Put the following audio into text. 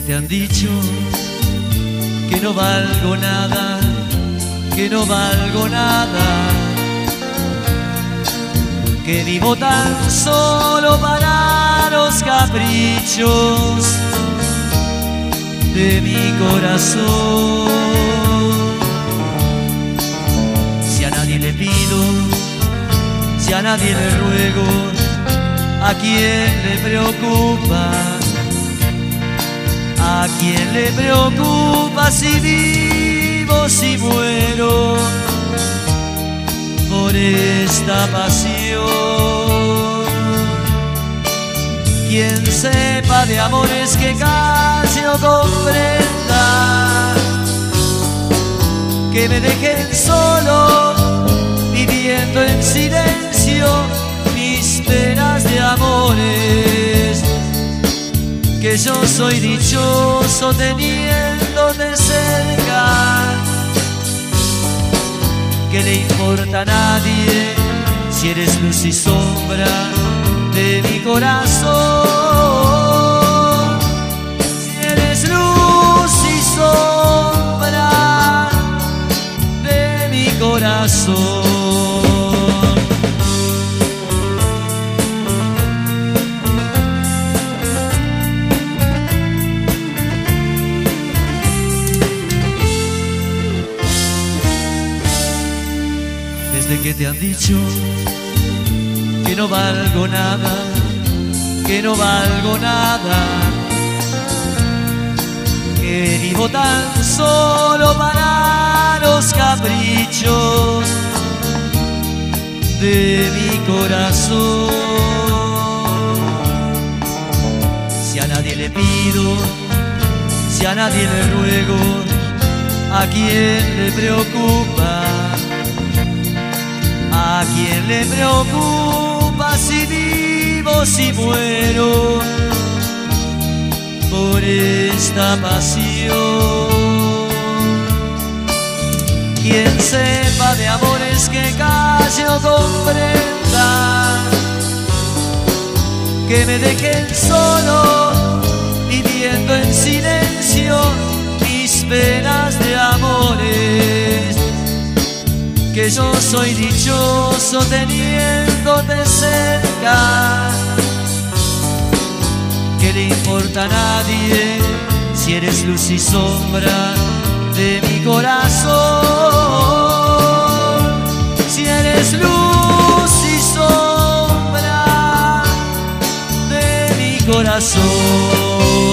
te han dicho que no valgo nada, que no valgo nada, que vivo tan solo para los caprichos de mi corazón. Si a nadie le pido, si a nadie le ruego, ¿a quién le preocupa? ¿A quién le preocupa si vivo, si muero por esta pasión? Quien sepa de amores que casi no comprenda, que me dejen solo, viviendo en silencio mis penas de amores, que yo soy dichoso teniéndote cerca. ¿Qué le importa a nadie si eres luz y sombra de mi corazón? Si eres luz y sombra de mi corazón. Desde que te han dicho que no valgo nada, que no valgo nada, que vivo tan solo para los caprichos de mi corazón. Si a nadie le pido, si a nadie le ruego, ¿a quién le preocupa? ¿A quién le preocupa si vivo, si muero por esta pasión? Quien sepa de amores que casi no comprenda, que me dejen solo, viviendo en silencio mis penas de amores, que yo soy dichoso teniéndote cerca. ¿Qué le importa a nadie si eres luz y sombra de mi corazón? Si eres luz y sombra de mi corazón.